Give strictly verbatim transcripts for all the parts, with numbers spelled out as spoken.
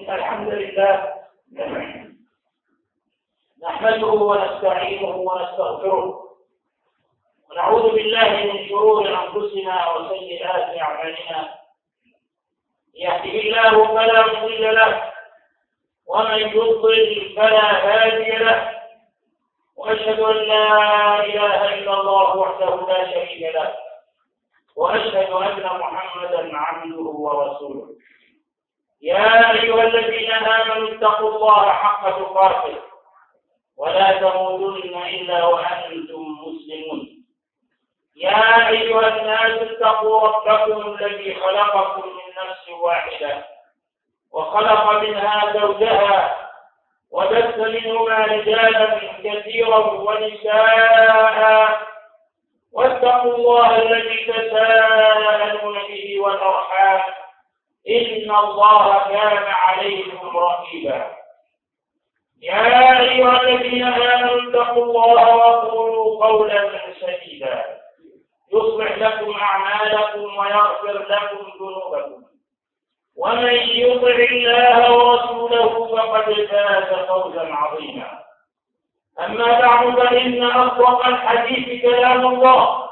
إن الحمد لله نحمده ونستعينه ونستغفره ونعوذ بالله من شرور أنفسنا وسيئات أعمالنا. يهده الله فلا مضل له ومن يضلل فلا هادي له، وأشهد أن لا إله إلا الله وحده لا شريك له، وأشهد أن محمدا عبده ورسوله. يا أيها الذين آمنوا اتقوا الله حق تقاته ولا تموتن إلا وأنتم مسلمون. يا أيها الناس اتقوا ربكم الذي خلقكم من نفس واحدة وخلق منها زوجها وبث منهما رجالا كثيرا ونساء، واتقوا الله الذي تساءلون به والأرحام إن الله كان عليكم رقيبا. يا أيها الذين آمنوا اتقوا الله وقولوا قولا سديدا يصلح لكم أعمالكم ويغفر لكم ذنوبكم، ومن يطع الله ورسوله فقد فاز فوزا عظيما. أما بعد، فإن أصدق الحديث كلام الله،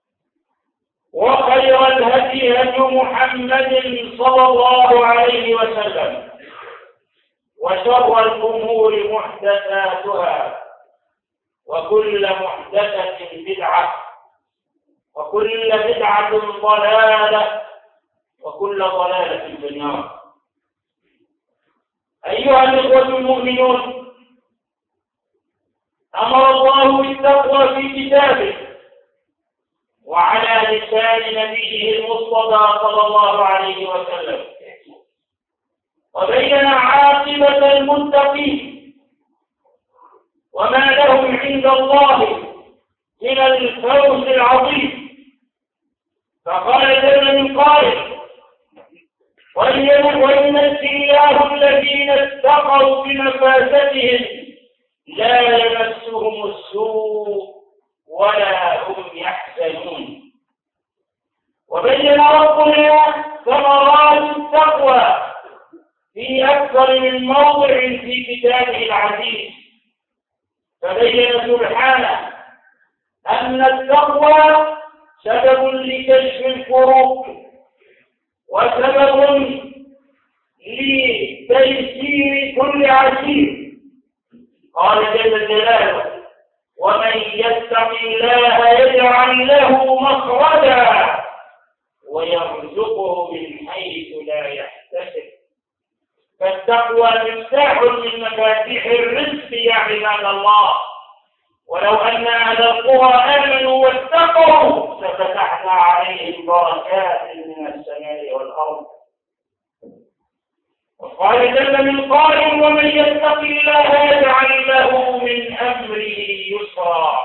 وخير الهدي هدي محمد صلى الله عليه وسلم، وشر الأمور محدثاتها، وكل محدثة بدعة، وكل بدعة ضلالة، وكل ضلالة في النار. أيها الإخوة المؤمنون، أمر الله بالتقوى في كتابه وعلى لسان نبيه المصطفى صلى الله عليه وسلم، وبين عاقبة المتقين وما لهم عند الله من الفوز العظيم. فقال جل من قائل: وينجي الله الذين اتقوا بمفازتهم لا يمسهم السوء ولا هم يحزنون. وبين ربنا ثمرات التقوى في أكثر من موضع في كتابه العزيز، فبين سبحانه أن التقوى سبب لكشف الكروب وسبب لتيسير كل عسير. قال جل جلاله: ومن يتق الله يجعل له مخرجا ويرزقه من حيث لا يحتسب. فالتقوى مفتاح من مفاتيح الرزق يا عباد الله. ولو أن أهل القرى آمنوا واتقوا لفتحنا عليهم بركات من السماء والأرض. وقال جل من قائل: ومن يتق الله يجعل له من أمره يسرا.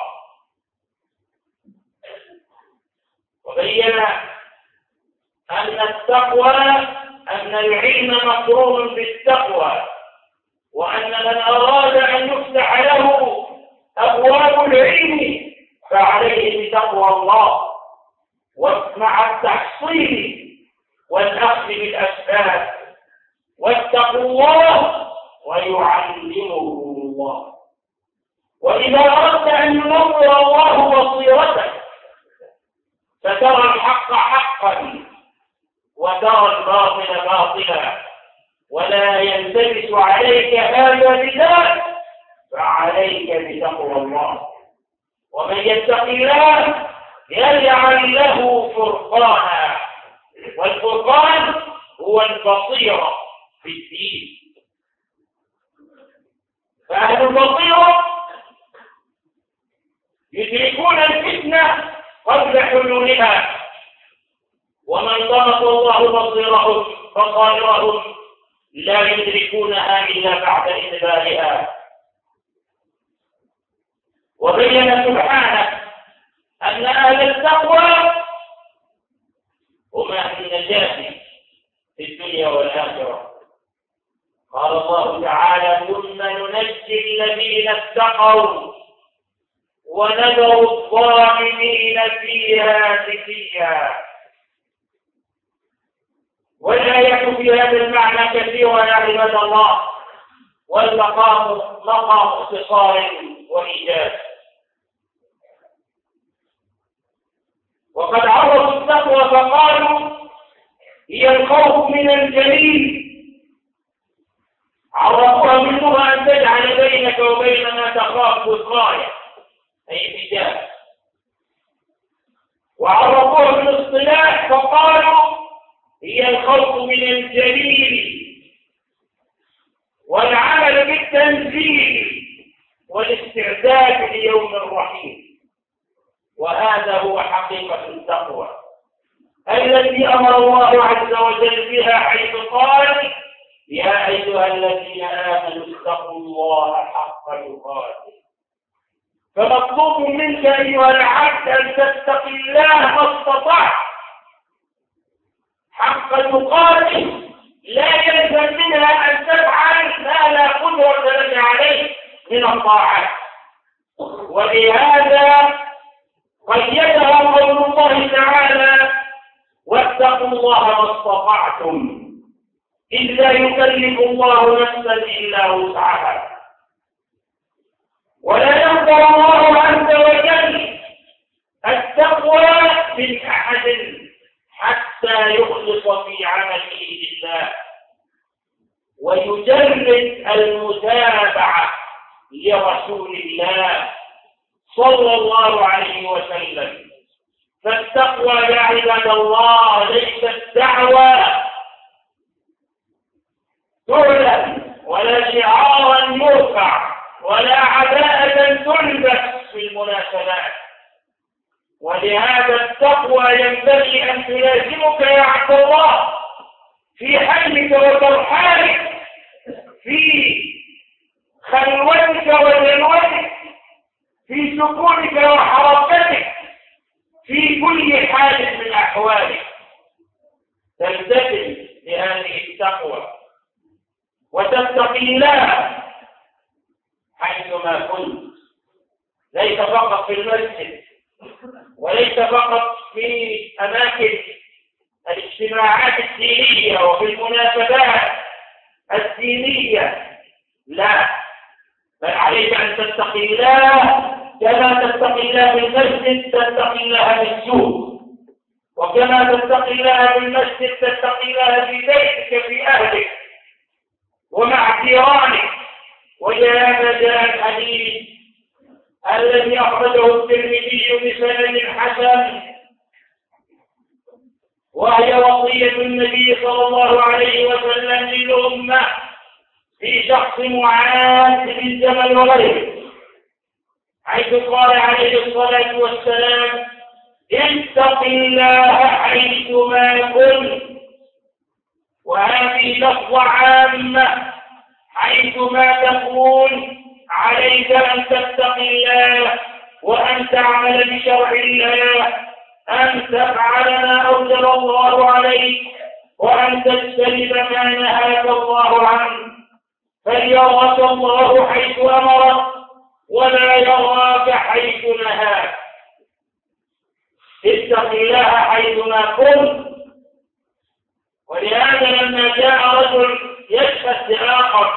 وبين أن التقوى أن العلم مقرون بالتقوى، وأن من أراد أن يفتح له أبواب العلم فعليه بتقوى الله ومع التحصيل والأخذ بالأسباب. واتقوا الله ويعلمه الله. وإذا أردت أن ينور الله بصيرتك فترى الحق حقا وترى الباطل باطلا، ولا يلتبس عليك هذا بذاك، فعليك بتقوى الله. ومن يتق الله يجعل له فرقانا، والفرقان هو البصيرة في الدين. فأهل البصيرة يدركون الفتنة قبل حلولها، ومن طمس الله بصيرهم بصائرهم لا يدركونها إلا بعد إدبارها. وبين سبحانه أن أهل التقوى هم أهل النجاة في الدنيا والآخرة. قال الله تعالى: ثم ننجي الذين اتقوا ونذر الظالمين فيها جثيا. والآية في هذا المعنى كثيرة يا عباد الله، والمقام مقام اختصار وإيجاز. وقد عرفوا التقوى فقالوا هي الخوف من الجليل، عرفوها منها أن تجعل بينك وبين ما تخاف وقاية أي حجاب. وعرفوها بالاصطلاح فقالوا هي الخوف من الجليل والعمل بالتنزيل والاستعداد ليوم الرحيم. وهذا هو حقيقة التقوى التي أمر الله عز وجل بها، حيث قال يا أيها الذين آمنوا اتقوا الله حق تقاته. فمطلوب منك أيها العبد أن تتقي الله ما استطعت حق تقاته، لا يلزم منها أن تفعل ما لا قدرة لك عليه من الطاعات. ولهذا قيدها قول الله تعالى واتقوا الله ما استطعتم، إذ لا يكلف الله نفسا إلا وسعها. ولا يقدر الله عز وجل التقوى من أحد حتى يخلص في عمله لله ويجرد المتابعة لرسول الله صلى الله عليه وسلم. فالتقوى يا عباد الله ليست دعوة تعلن ولا شعارا يرفع ولا عباءة تلبس في المناسبات. ولهذا التقوى ينبغي أن تلازمك يا عبد الله في حلمك وترحالك، في خلوتك وجلوتك، في سكونك وحركتك، في كل حال من أحوالك تلتزم بهذه التقوى وتتقي الله حيثما كنت، ليس فقط في المسجد وليس فقط في أماكن الاجتماعات الدينية وفي المناسبات الدينية، لا، بل عليك أن تتقي الله كما تتقي الله في المسجد تتقي الله في السوق، وكما تتقي الله في المسجد تتقي الله في بيتك في أهلك ومع جيرانك. ولهذا جاء الحديث الذي أخرجه الترمذي بسند حسن، وهي وصية النبي صلى الله عليه وسلم للأمة في شخص معاذ بن جبل وغيره، حيث قال عليه الصلاة والسلام اتق الله حيثما كنت. وهذه لفظة عامة، حيثما تكون عليك أن تتقي الله وأن تعمل بشرع الله، أن تفعل ما أوجب الله عليك وأن تجتنب ما نهاك الله عنه، فليراك الله حيث أمرك ولا يراك حيث نهاك. اتق الله حيثما كنت. ولهذا لما جاء رجل يشهد لآخر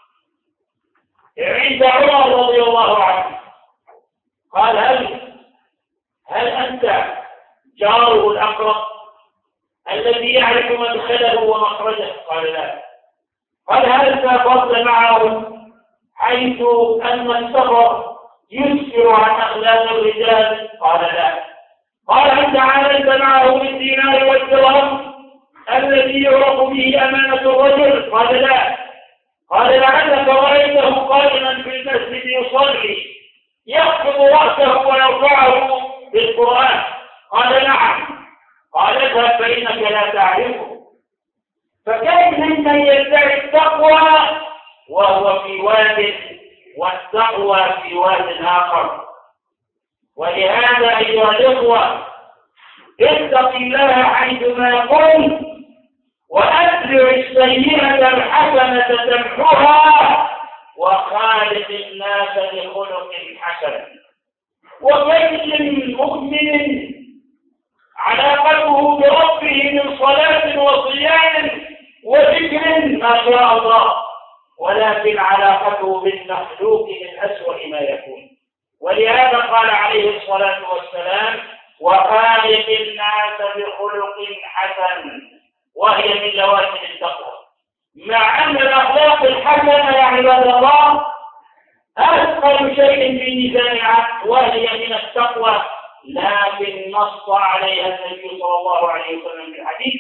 عند عمر رضي الله عنه قال هل هل أنت جاره الأقرب الذي يعرف مدخله ومخرجه؟ قال لا. قال هل سافرت معه حيث أن السفر يسفر عن أخلاق الرجال؟ قال لا. قال هل تعاملت معه بالدينار والدرهم الذي يعرف به أمانة الرجل؟ قال لا. قال لعلك رأيته قائما في المسجد يصلي يخفض رأسه ويرفعه بالقرآن؟ قال نعم. قال اذهب فإنك لا تعرفه. فكيف ممن يدعي التقوى وهو في واد والتقوى في واد آخر؟ ولهذا أيها الإخوة اتق الله حيثما كنت وأتبع السيئة الحسنة تمحها وخالق الناس بخلق حسن. وكيف من مؤمن علاقته بربه من صلاة وصيام وذكر ما شاء الله، ولكن علاقته بالمخلوق من أسوأ ما يكون. ولهذا قال عليه الصلاة والسلام: وخالق الناس بخلق حسن، وهي من لوازم التقوى. مع أن الأخلاق الحسنة يا عباد الله أثقل شيء في ميزان العبد وهي من التقوى، لكن نص عليها النبي صلى الله عليه وسلم في الحديث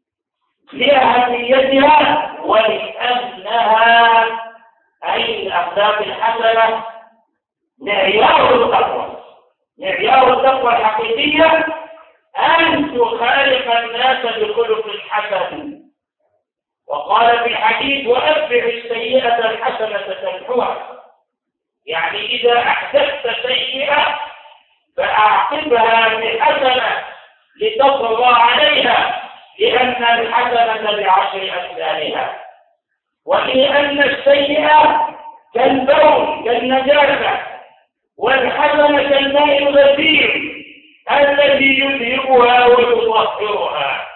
لأهميتها ولأنها أي الأخلاق الحسنة معيار التقوى. معيار التقوى الحقيقية أن تخالق الناس بخلق حسن. وقال في الحديث: وأتبع السيئة الحسنة تمحوها. يعني إذا أحدثت سيئة فأعقبها بحسنة لتصبر عليها، لأن الحسنة بعشر أمثالها، ولأن السيئة كالبول كالنجاسة، والحسنة كالماء الغزير الذي يذهبها ويطهرها.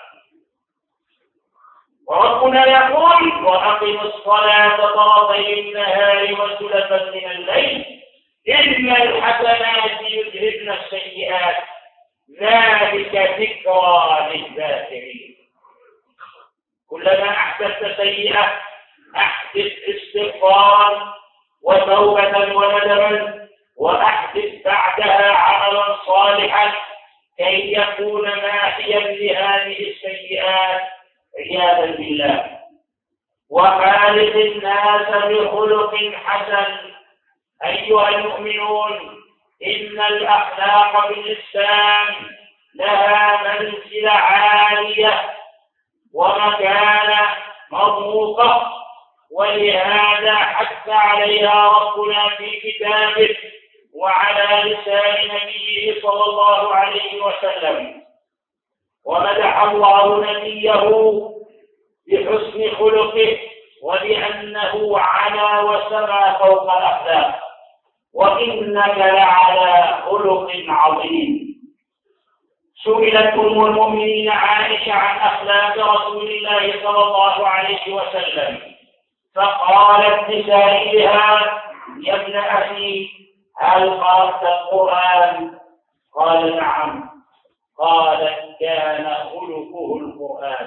وربنا يقول: وأقم الصلاة طرفي النهار وزلفا من الليل إن الحسنات يذهبن السيئات ذلك ذكرى للذاكرين. كلما أحدثت سيئة أحدث استغفارا وتوبة وندما، وأحدث بعدها عملا صالحا كي يكون ماحيا لهذه السيئات عياذا بالله. وخالق الناس بخلق حسن. أيها المؤمنون، إن الأخلاق في الإسلام لها منزلة عالية ومكانة مرموقة، ولهذا حث عليها ربنا في كتابه وعلى لسان نبيه صلى الله عليه وسلم. ومدح الله نبيه بحسن خلقه وبأنه علا وسما فوق الأخلاق، وإنك لعلى خلق عظيم. سئلت أم المؤمنين عائشة عن أخلاق رسول الله صلى الله عليه وسلم، فقالت لسائلها: يا ابن أخي هل قرأت القرآن؟ قال: نعم. قالت: كان خلقه القرآن.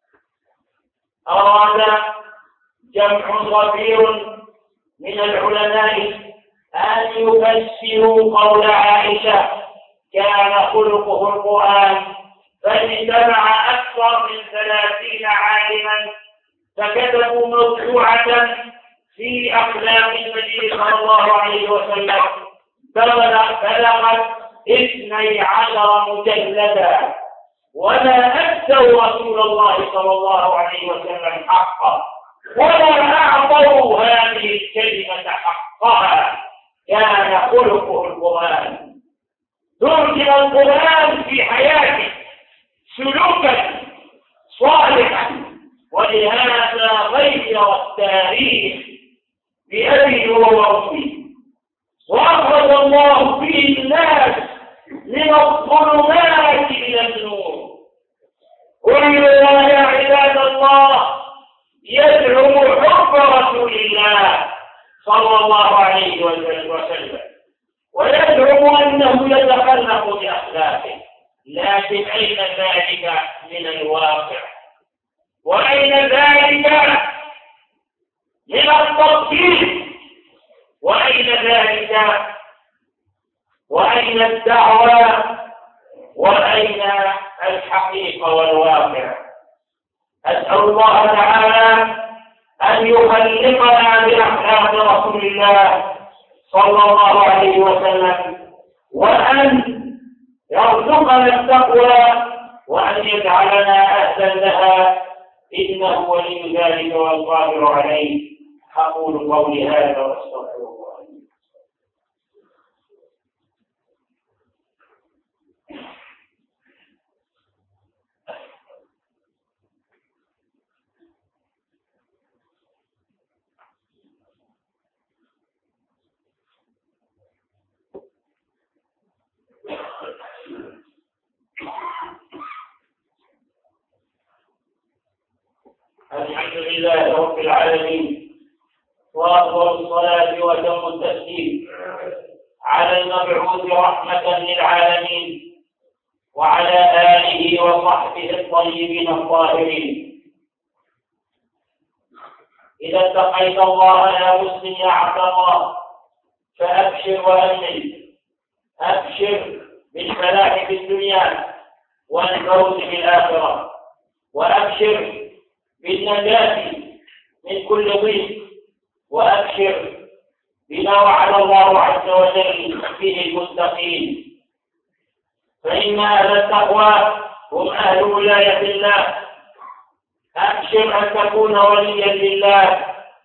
أراد جمع غفير من العلماء أن يفسروا قول عائشة كان خلقه القرآن، فاجتمع أكثر من ثلاثين عالما فكتبوا موسوعة في أخلاق النبي صلى الله عليه وسلم بلغت اثني عشر مجلدا، ولا أدوا رسول الله صلى الله عليه وسلم حقا ولا أعطوا هذه الكلمة حقها. كان خلقه القرآن. ترجم القرآن في حياته سلوكا صالحا، ولهذا غير التاريخ بأبيه وأمه، وأخرج الله فيه الناس من الظلمات إلى النور. قلنا يا عباد الله يزعم حب رسول الله صلى الله عليه وسلم ويزعم أنه يتخلق بأخلاقه، لكن أين ذلك من الواقع؟ وأين ذلك من التطبيق؟ وأين ذلك؟ وأين الدعوة؟ وأين الحقيقة والواقع؟ أسأل الله تعالى أن يخلقنا بأخلاق رسول الله صلى الله عليه وسلم، وأن يرزقنا التقوى، وأن يجعلنا أهلا لها، إنه ولي ذلك والقادر عليه. أقول قولي هذا وأستغفر الله. لله رب العالمين، وأفضل الصلاة وأتم التسليم على المبعوث رحمة للعالمين وعلى آله وصحبه الطيبين الطاهرين. إذا اتقيت الله يا مسلم يا عبد الله فأبشر وأمن، أبشر بالفلاح في الدنيا والفوز في الآخرة، وأبشر بالنجاة من كل ضيق، وأبشر بما وعد الله عز وجل فيه المتقين، فإن أهل التقوى هم أهل ولاية الله. أبشر أن تكون وليا لله،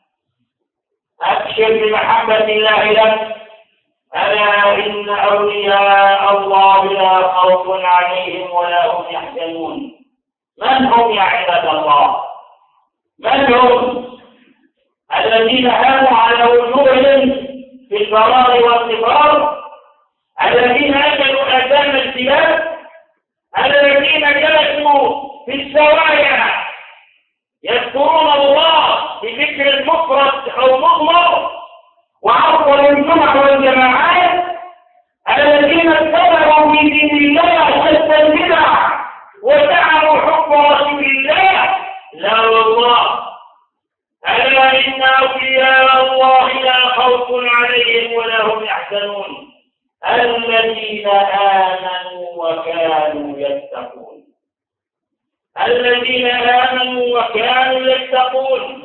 أبشر بمحبة الله لك. ألا إن أولياء الله لا خوف عليهم ولا هم يحزنون. من هم يا عباد الله؟ من هم؟ الذين هانوا على وجوههم في البراء والصغار، الذين أكلوا آثام الكلاب، الذين جلسوا في الزوايا يذكرون الله بذكر مفرد أو مضمر وعطلوا الجمع والجماعات، الذين اتبعوا في دين الله حتى البدع وزعموا حب رسول الله. لا والله، ألا إن أولياء الله لا خوف عليهم ولا هم يحزنون، الذين آمنوا وكانوا يتقون. الذين آمنوا وكانوا يتقون.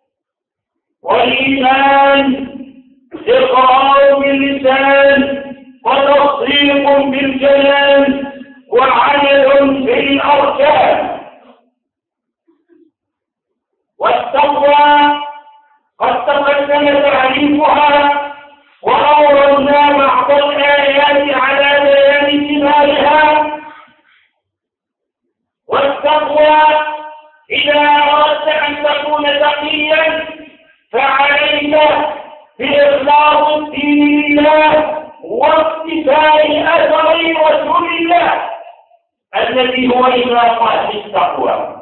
والإيمان إقرار باللسان وتصديق بالجنان وعمل بالأركان. والتقوى قد تقدم تعريفها وأوردنا بعض الآيات على بيان ثمارها. والتقوى إذا أردت أن تكون تقيا فعليك بإخلاص الدين لله واقتفاء أثر رسول الله الذي هو إمام أهل التقوى.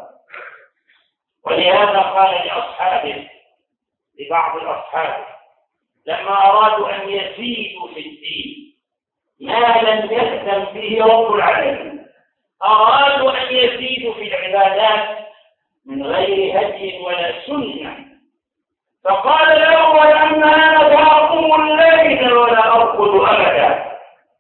ولهذا قال لأصحابه، لبعض الأصحاب لما أرادوا أن يزيدوا في الدين ما لم يهتم به رب العالمين، أرادوا أن يزيدوا في العبادات من غير هدي ولا سنة، فقال الأول أن أنا فأقوم الليل ولا أرقد أبدا،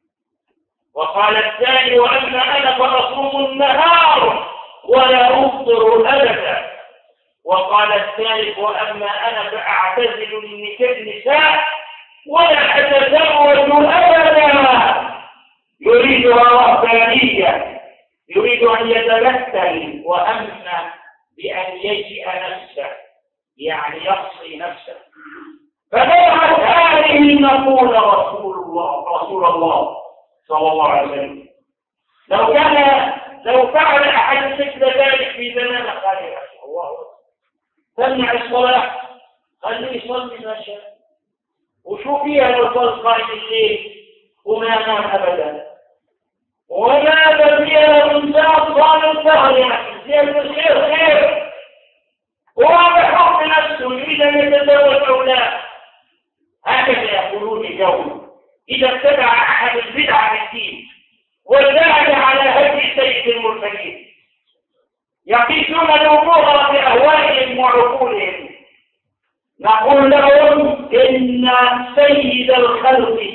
وقال الثاني وأن أنا فأصوم النهار ولا أفطر أبدا، وقال الثالث وأما أنا فأعتزل النساء ولا أتزوج أبدا. يريدها رهبانية، يريد أن يتبتل وأمن بأن يجئ نفسه، يعني يقصي نفسه. فبعث هذه المقولة رسول الله رسول الله صلى الله عليه وسلم. لو كان لو فعل أحد مثل ذلك في زمان خالد الله تمنع الصلاة، خليه يصلي ما شاء، وشو فيها لو صلى قائم الليل وما نام أبدا، وما فيها لو إنسان صام السهر يعني زين الخير خير، وهذا حق نفسه يريد أن يتزوج أولاد. هكذا يقولون اليوم إذا اتبع أحد البدع في الدين وزاد على هدي سيد المرسلين، يقيسون الأمور بأهوائهم وعقولهم. نقول لهم إن سيد الخلق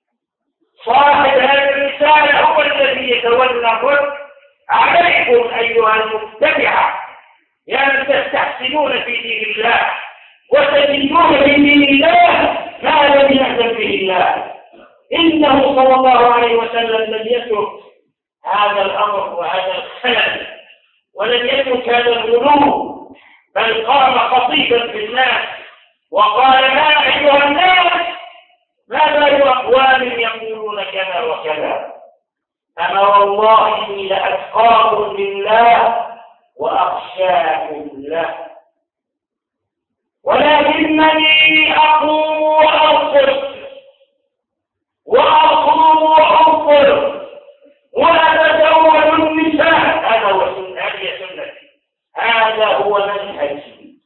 صاحب هذه الرسالة هو الذي يتولى الرد. عليكم أيها المتبعة يا من تستحسنون في دين الله وتدينون في دين الله ما لم يأذن به الله. إنه صلى الله عليه وسلم لم يترك هذا الأمر وهذا الخلل، ولم يترك هذا الغلو، بل قام خطيبا في الناس وقال يا أيها الناس ما بال أقوام يقولون كذا وكذا، أما والله إني لأتقاكم لله وأخشاكم له، ولكنني أقوم وأرقد وأقوم وأفطر وأتزوج النساء. هذا هو هذه سنتي، هذا هو منهجي.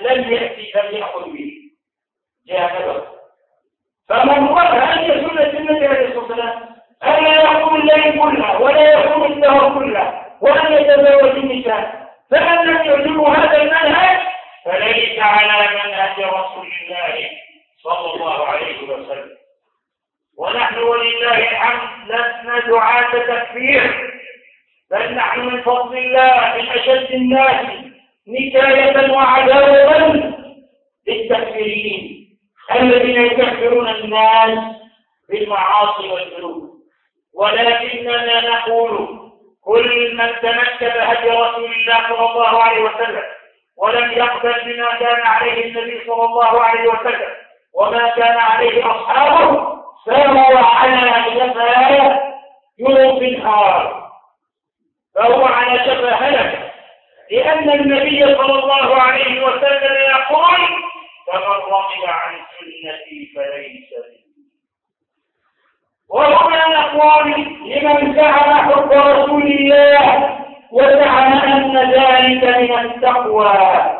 لم يأتي لم يأخذ به جانبه. فمن رأى أن سنة النبي عليه الصلاة والسلام ألا يقوم الليل كله ولا يقوم الدهر كله وأن يتزوج النساء فمن لم يعجبه هذا المنهج فليس على منهج رسول الله صلى الله عليه وسلم. ونحن ولله الحمد لسنا دعاة تكفير، بل نحن من فضل الله من أشد الناس نكاية وعداوة للتكفيرين الذين يكفرون الناس بالمعاصي والذنوب. ولكننا نقول كل من تمسك بهدي رسول الله صلى الله عليه وسلم ولم يقبل بما كان عليه النبي صلى الله عليه وسلم وما كان عليه أصحابه فهو على شفا جرف النار، فهو على شفا هلك، لأن النبي صلى الله عليه وسلم يقول فمن رغب عن سنتي فليس مني. وهنا نقول لمن زعم حب رسول الله وزعم أن ذلك من التقوى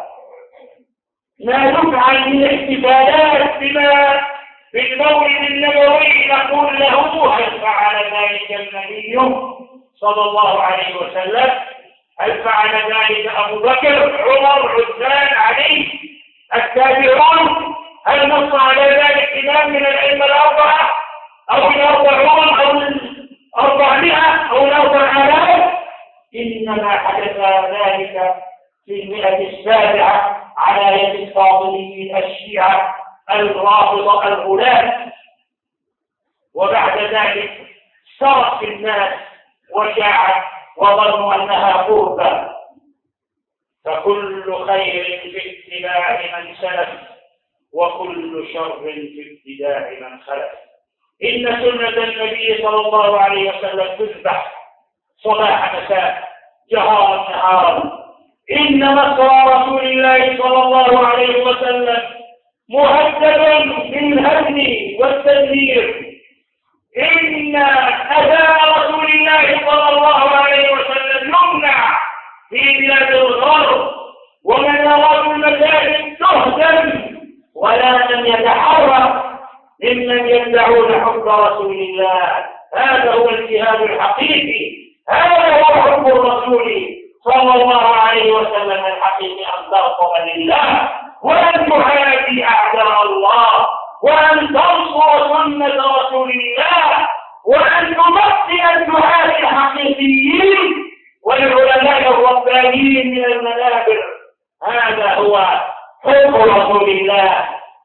ما يفعل من احتفالات بما بالمولد النبوي نقول له هل فعل ذلك النبي صلى الله عليه وسلم؟ هل فعل ذلك أبو بكر عمر عثمان علي التابعون؟ هل نص على ذلك إمام من الأئمة الأربعة أو الأربعون أو الأربعمائة أو الأربع آلاف؟ إنما حدث ذلك في المئة السابعة على يد الفاطميين الشيعة الرافضة الغلاة، وبعد ذلك سرت في الناس وشاعت وظنوا أنها قربة. فكل خير في اتباع من سلف وكل شر في ابتداع من خلف. إن سنة النبي صلى الله عليه وسلم تذبح صباح مساء جهارا نهارا. إن نصر رسول الله صلى الله عليه وسلم مهدد بالهدم والتدمير. إن أذان رسول الله صلى الله عليه وسلم يمنع في بلاد الغرب، ومن أراد المساجد تهدم ولا من يتحرك ممن يدعون حب رسول الله. هذا هو الجهاد الحقيقي، هذا هو حب الرسول صلى الله عليه وسلم الحقيقي، أن ترقب لله وأن تحادي أعداء الله وأن تنصر سنة رسول الله وأن تمثل الدعاة الحقيقيين والعلماء الربانيين من المنابر. هذا هو حب رسول الله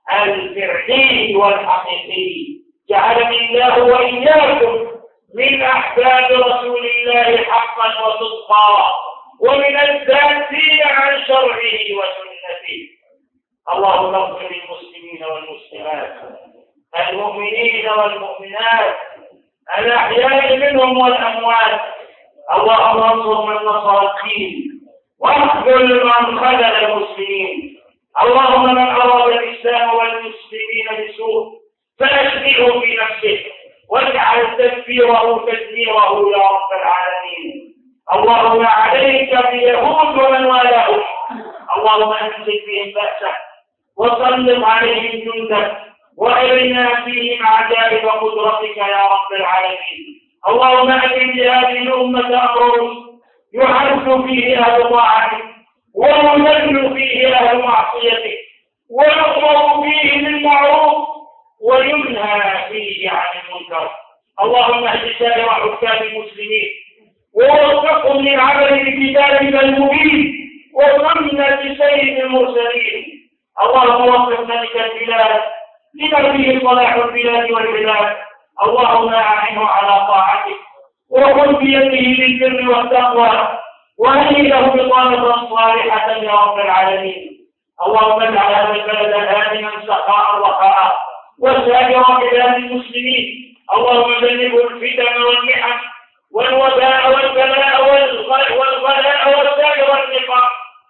الفعلي والحقيقي. جعلني الله وإياكم من أحباب رسول الله حقا وصدقا ومن الذاتين عن شرعه وسنته. اللهم اغفر للمسلمين والمسلمات المؤمنين والمؤمنات الأحياء منهم والأموات. اللهم انصر من نصر الدين واخذل من خذل المسلمين. اللهم من أراد الإسلام والمسلمين بسوء فأشبهه في نفسه واجعل تدبيره تدميره يا رب العالمين. اللهم عليك بيهود ومن والاهم، اللهم انزل بهم بأسك وسلط عليهم جندك وارنا فيهم عجائب قدرتك يا رب العالمين. اللهم أتم بهذه الأمة أمر يعز فيه أهل طاعتك ويذل فيه أهل معصيتك ويؤمر فيه بالمعروف وينهى فيه عن المنكر. اللهم اهد سائر حكام المسلمين ووفقهم للعمل بكتابك المبين وسنة سيد المرسلين. اللهم وفق ملك البلاد لما فيه صلاح البلاد والعباد. اللهم أعنه على طاعتك وخذ بيده للبر والتقوى وهيئ له بطانة صالحة يا رب العالمين. اللهم اجعل هذا البلد آمنا سخاء رخاء وسائر بلاد المسلمين. اللهم جنبه الفتن والمحن والوباء والبلاء والغلاء وسائر النقام.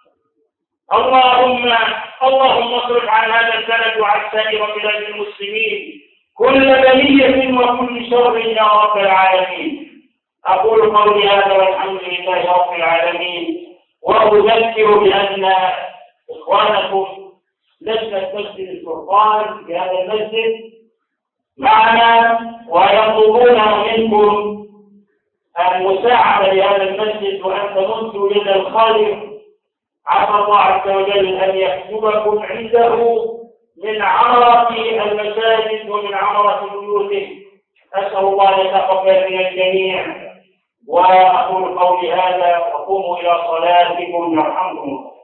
اللهم اللهم اصرف عن هذا البلد وعن سائر بلاد المسلمين كل بلية وكل شر يا رب العالمين. أقول قولي هذا والحمد لله رب العالمين، وأذكر بأن إخوانكم لجنة مسجد الفرقان في هذا المسجد معنا، ويطلبون منكم المساعدة لهذا المسجد وأن تمدوا يد الخير. عسى الله عز وجل أن يكتبكم عنده من عمرة المساجد ومن عمرة بيوته. أسأل الله أن يتقبل من الجميع. وأقول قولي هذا وقوموا إلى صلاتكم يرحمكم الله.